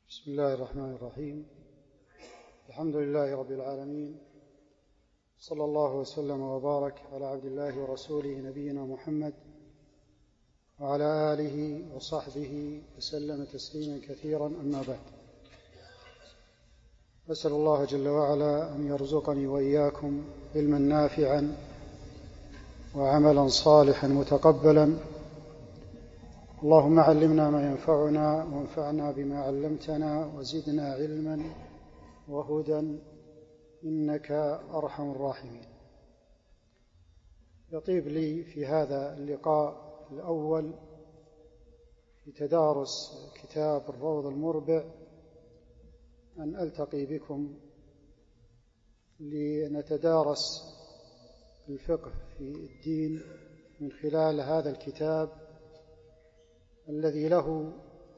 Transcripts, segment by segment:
بسم الله الرحمن الرحيم. الحمد لله رب العالمين، صلى الله وسلم وبارك على عبد الله ورسوله نبينا محمد وعلى آله وصحبه وسلم تسليما كثيرا، أما بعد. أسأل الله جل وعلا أن يرزقني وإياكم علما نافعا وعملا صالحا متقبلا. اللهم علمنا ما ينفعنا وانفعنا بما علمتنا وزدنا علما وهدى إنك أرحم الراحمين. يطيب لي في هذا اللقاء الأول في تدارس كتاب الروض المربع أن ألتقي بكم لنتدارس الفقه في الدين من خلال هذا الكتاب الذي له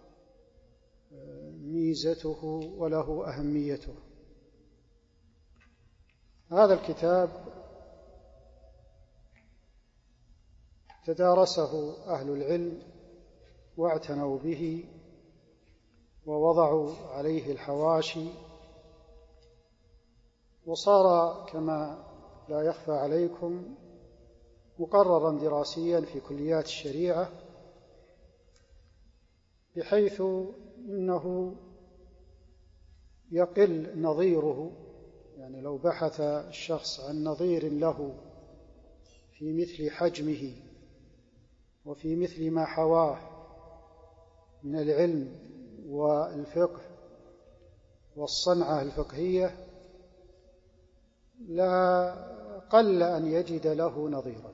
ميزته وله أهميته. هذا الكتاب تدارسه أهل العلم واعتنوا به ووضعوا عليه الحواشي، وصار كما لا يخفى عليكم مقررا دراسيا في كليات الشريعة، بحيث إنه يقل نظيره. يعني لو بحث الشخص عن نظير له في مثل حجمه وفي مثل ما حواه من العلم والفقه والصنعة الفقهية، لا قل أن يجد له نظيرا.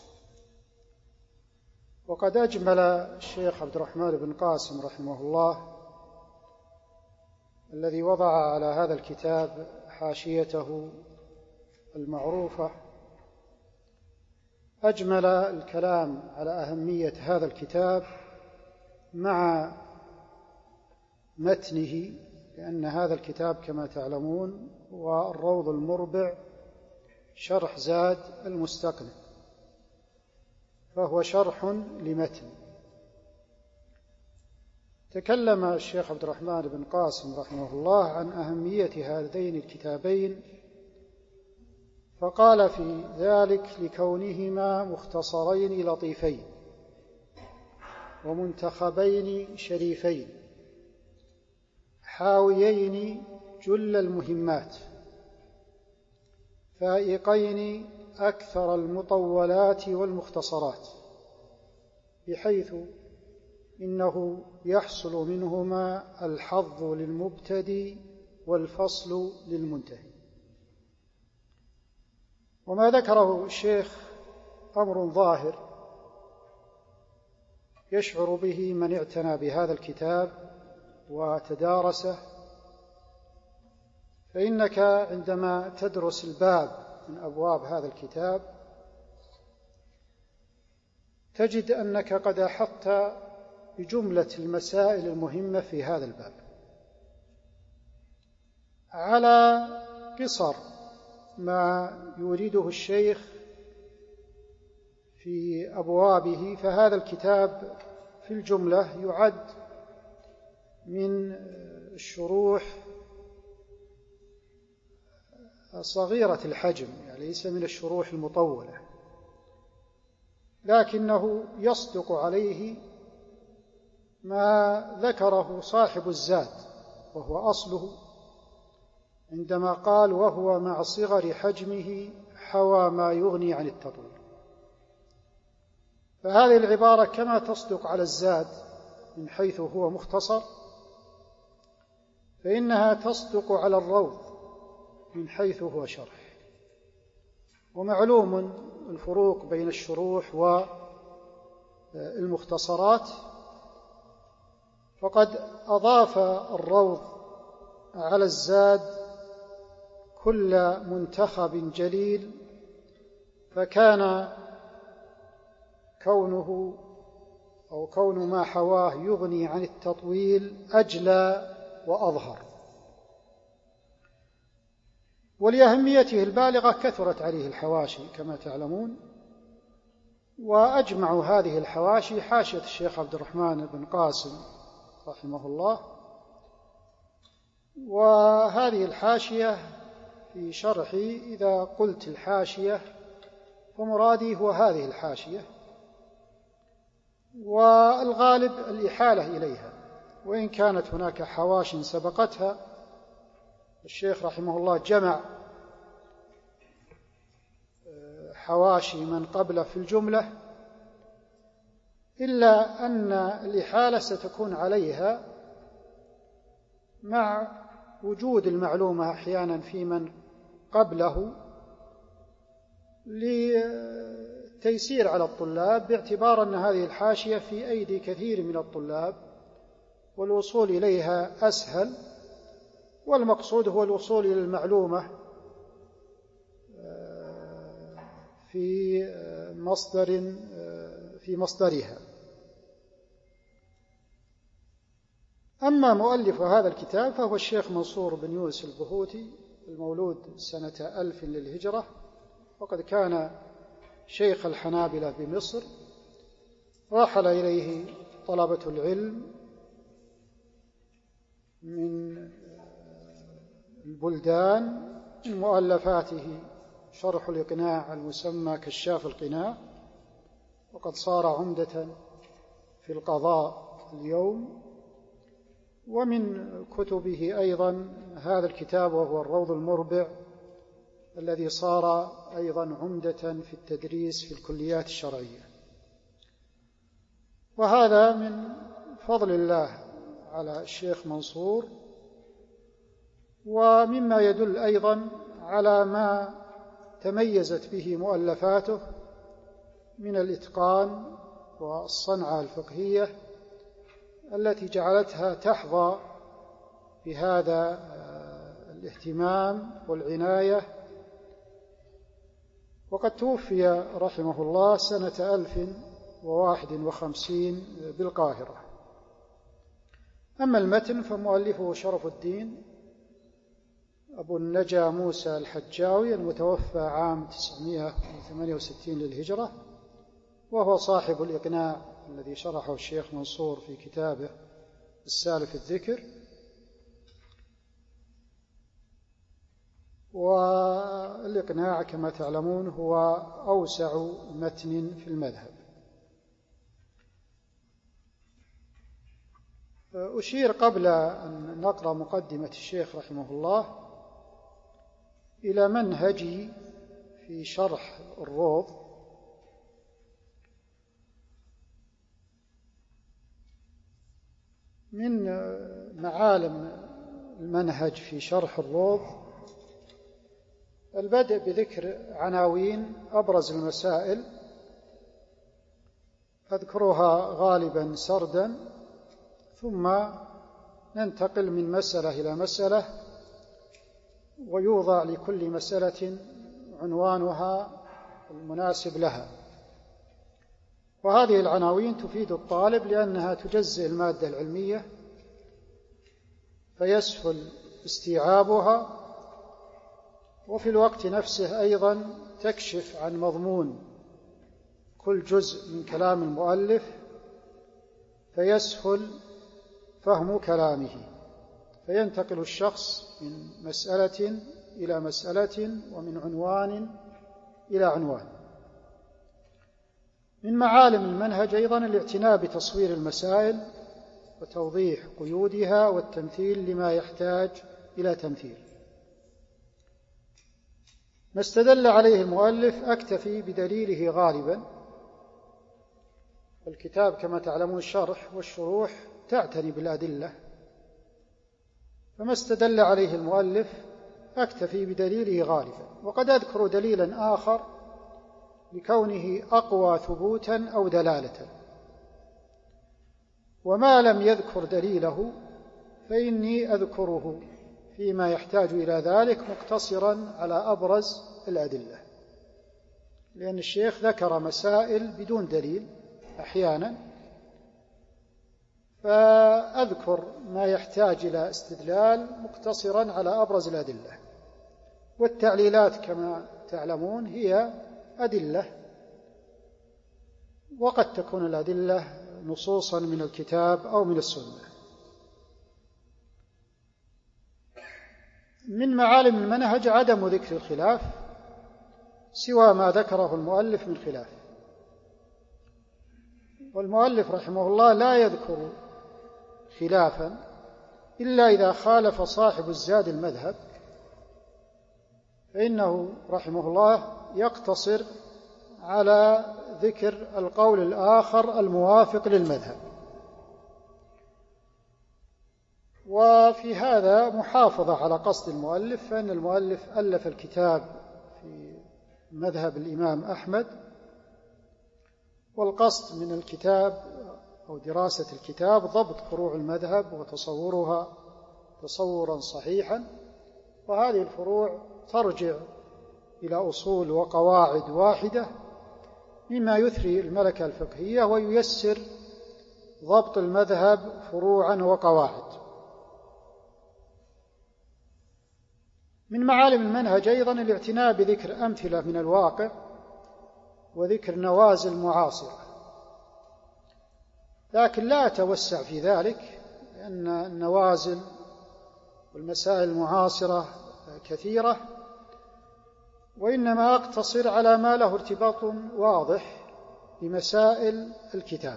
وقد أجمل الشيخ عبد الرحمن بن قاسم رحمه الله الذي وضع على هذا الكتاب حاشيته المعروفة، أجمل الكلام على أهمية هذا الكتاب مع متنه، لأن هذا الكتاب كما تعلمون هو الروض المربع شرح زاد المستقنع، فهو شرح لمتن. تكلم الشيخ عبد الرحمن بن قاسم رحمه الله عن أهمية هذين الكتابين، فقال في ذلك: لكونهما مختصرين لطيفين ومنتخبين شريفين حاويين جل المهمات، فائقين أكثر المطولات والمختصرات، بحيث إنه يحصل منهما الحظ للمبتدئ والفصل للمنتهي. وما ذكره الشيخ أمر ظاهر يشعر به من اعتنى بهذا الكتاب وتدارسه، فإنك عندما تدرس الباب من أبواب هذا الكتاب تجد أنك قد أحطت بجملة المسائل المهمة في هذا الباب على قصر ما يريده الشيخ في أبوابه. فهذا الكتاب في الجملة يعد من الشروح صغيرة الحجم، يعني ليس من الشروح المطولة، لكنه يصدق عليه ما ذكره صاحب الزاد وهو أصله، عندما قال: وهو مع صغر حجمه حوى ما يغني عن التطويل. فهذه العبارة كما تصدق على الزاد من حيث هو مختصر، فإنها تصدق على الروض من حيث هو شرح. ومعلوم الفروق بين الشروح والمختصرات، فقد أضاف الروض على الزاد كل منتخب جليل، فكان كونه أو كون ما حواه يغني عن التطويل أجلى وأظهر. ولأهميته البالغة كثرت عليه الحواشي كما تعلمون، وأجمع هذه الحواشي حاشية الشيخ عبد الرحمن بن قاسم رحمه الله وهذه الحاشية في شرحي، إذا قلت الحاشية فمرادي هو هذه الحاشية، والغالب الإحالة إليها، وإن كانت هناك حواش سبقتها. الشيخ رحمه الله جمع حواشي من قبله في الجملة، إلا أن الإحالة ستكون عليها مع وجود المعلومة أحيانا في من قبله لتيسير على الطلاب، باعتبار أن هذه الحاشية في أيدي كثير من الطلاب والوصول إليها أسهل، والمقصود هو الوصول إلى المعلومة في مصدرها. أما مؤلف هذا الكتاب فهو الشيخ منصور بن يونس البهوتي، المولود سنة 1000 للهجرة، وقد كان شيخ الحنابلة بمصر. رحل إليه طلبة العلم من البلدان. من مؤلفاته شرح الإقناع المسمى كشاف القناع، وقد صار عمدة في القضاء اليوم. ومن كتبه أيضا هذا الكتاب وهو الروض المربع، الذي صار أيضا عمدة في التدريس في الكليات الشرعية. وهذا من فضل الله على الشيخ منصور، ومما يدل أيضا على ما تميزت به مؤلفاته من الإتقان والصنعة الفقهية التي جعلتها تحظى بهذا الاهتمام والعناية. وقد توفي رحمه الله سنة 1051 بالقاهرة. أما المتن فمؤلفه شرف الدين أبو النجا موسى الحجاوي، المتوفى عام 968 للهجرة، وهو صاحب الإقناع الذي شرحه الشيخ منصور في كتابه السالف الذكر. والإقناع كما تعلمون هو أوسع متن في المذهب. أشير قبل أن نقرأ مقدمة الشيخ رحمه الله إلى منهجي في شرح الروض. من معالم المنهج في شرح الروض البدء بذكر عناوين أبرز المسائل، أذكرها غالبا سردا، ثم ننتقل من مسألة إلى مسألة، ويوضع لكل مسألة عنوانها المناسب لها. وهذه العناوين تفيد الطالب لأنها تجزئ المادة العلمية فيسهل استيعابها، وفي الوقت نفسه أيضا تكشف عن مضمون كل جزء من كلام المؤلف فيسهل فهم كلامه، فينتقل الشخص من مسألة إلى مسألة ومن عنوان إلى عنوان. من معالم المنهج أيضا الاعتناء بتصوير المسائل وتوضيح قيودها والتمثيل لما يحتاج إلى تمثيل. ما استدل عليه المؤلف أكتفي بدليله غالبا. الكتاب كما تعلمون الشرح والشروح تعتني بالأدلة، فما استدل عليه المؤلف أكتفي بدليله غالبا. وقد أذكر دليلا آخر لكونه أقوى ثبوتا أو دلالة، وما لم يذكر دليله فإني أذكره فيما يحتاج إلى ذلك مقتصرا على أبرز الأدلة، لأن الشيخ ذكر مسائل بدون دليل أحيانا، فأذكر ما يحتاج إلى استدلال مقتصرا على أبرز الأدلة. والتعليلات كما تعلمون هي أدلة، وقد تكون الأدلة نصوصا من الكتاب أو من السنة. من معالم المنهج عدم ذكر الخلاف سوى ما ذكره المؤلف من خلاف، والمؤلف رحمه الله لا يذكر خلافا إلا إذا خالف صاحب الزاد المذهب، فإنه رحمه الله يقتصر على ذكر القول الآخر الموافق للمذهب. وفي هذا محافظة على قصد المؤلف، فإن المؤلف ألف الكتاب في مذهب الإمام أحمد، والقصد من الكتاب أو دراسة الكتاب ضبط فروع المذهب وتصورها تصورا صحيحا، وهذه الفروع ترجع إلى أصول وقواعد واحدة مما يثري الملكة الفقهية وييسر ضبط المذهب فروعا وقواعد. من معالم المنهج أيضا الاعتناء بذكر أمثلة من الواقع وذكر نوازل معاصرة، لكن لا أتوسع في ذلك لأن النوازل والمسائل المعاصرة كثيرة، وإنما أقتصر على ما له ارتباط واضح بمسائل الكتاب،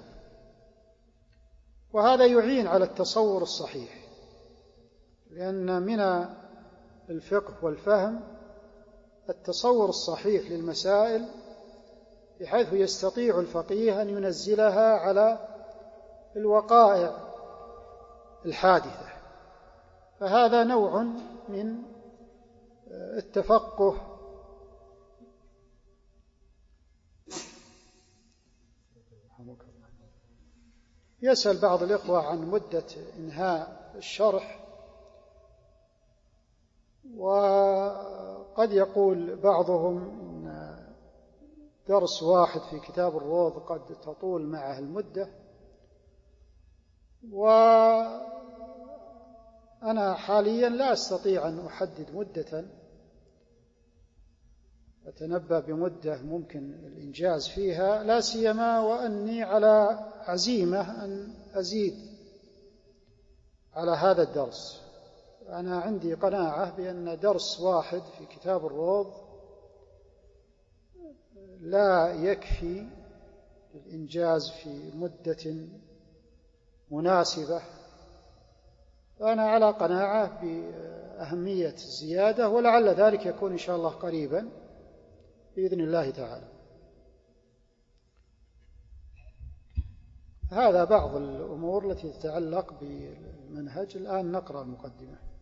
وهذا يعين على التصور الصحيح، لأن من الفقه والفهم التصور الصحيح للمسائل بحيث يستطيع الفقيه أن ينزلها على الوقائع الحادثة، فهذا نوع من التفقه. يسأل بعض الإخوة عن مدة إنهاء الشرح، وقد يقول بعضهم إن درس واحد في كتاب الروض قد تطول معه المدة، وأنا حاليا لا أستطيع أن أحدد مدة أتنبأ بمدة ممكن الإنجاز فيها، لا سيما وأني على عزيمة أن أزيد على هذا الدرس. أنا عندي قناعة بأن درس واحد في كتاب الروض لا يكفي الإنجاز في مدة مناسبة، فأنا على قناعة بأهمية الزيادة، ولعل ذلك يكون إن شاء الله قريبا بإذن الله تعالى. هذا بعض الأمور التي تتعلق بالمنهج. الآن نقرأ المقدمة.